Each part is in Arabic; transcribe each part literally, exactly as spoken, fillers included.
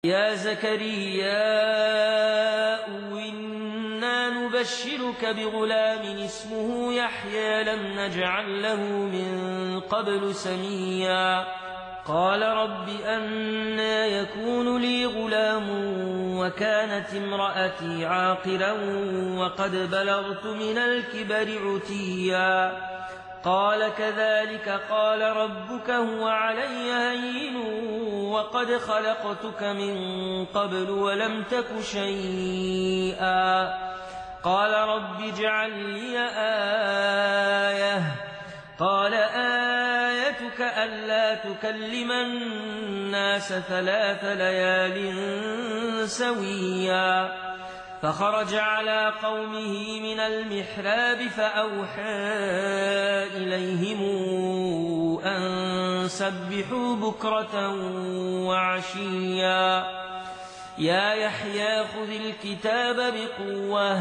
يا زكريا إنا نبشرك بغلام اسمه يحيى لم نجعل له من قبل سميا قال رب أنى يكون لي غلام وكانت امرأتي عاقرا وقد بلغت من الكبر عتيا قال كذلك قال ربك هو علي هين وقد خلقتك من قبل ولم تك شيئا قال رب اجعل لي آية قال آيتك ألا تكلم الناس ثلاث ليال سويا فخرج على قومه من المحراب فأوحى إليهم أن سبحوا بكرة وعشيا يا يحيى خذ الكتاب بقوة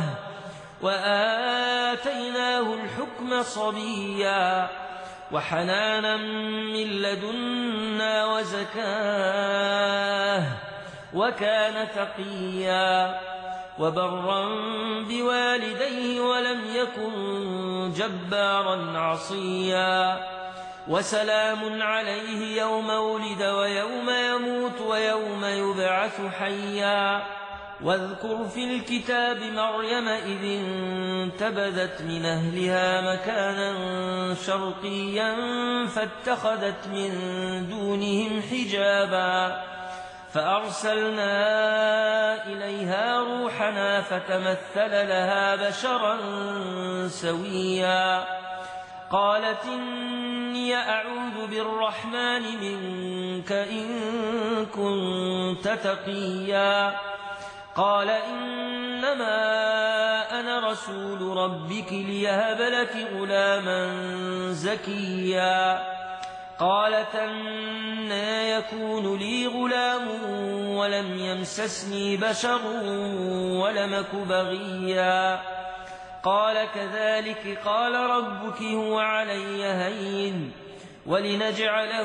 وآتيناه الحكم صبيا وحنانا من لدنا وزكاه وكان تقيا وبرا بوالديه ولم يكن جبارا عصيا وسلام عليه يوم ولد ويوم يموت ويوم يبعث حيا واذكر في الكتاب مريم إذ انتبذت من أهلها مكانا شرقيا فاتخذت من دونهم حجابا فأرسلنا إليها روحنا فتمثل لها بشرا سويا قالت إني أعوذ بالرحمن منك إن كنت تقيا قال إنما أنا رسول ربك ليهب لك غلاما زكيا قالت أنى يكون لي غلام ولم يمسسني بشر ولمك بغيا قال كذلك قال ربك هو علي هين ولنجعله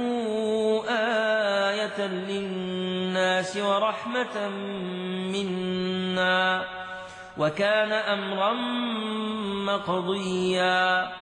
آية للناس ورحمة منا وكان أمرا مقضيا.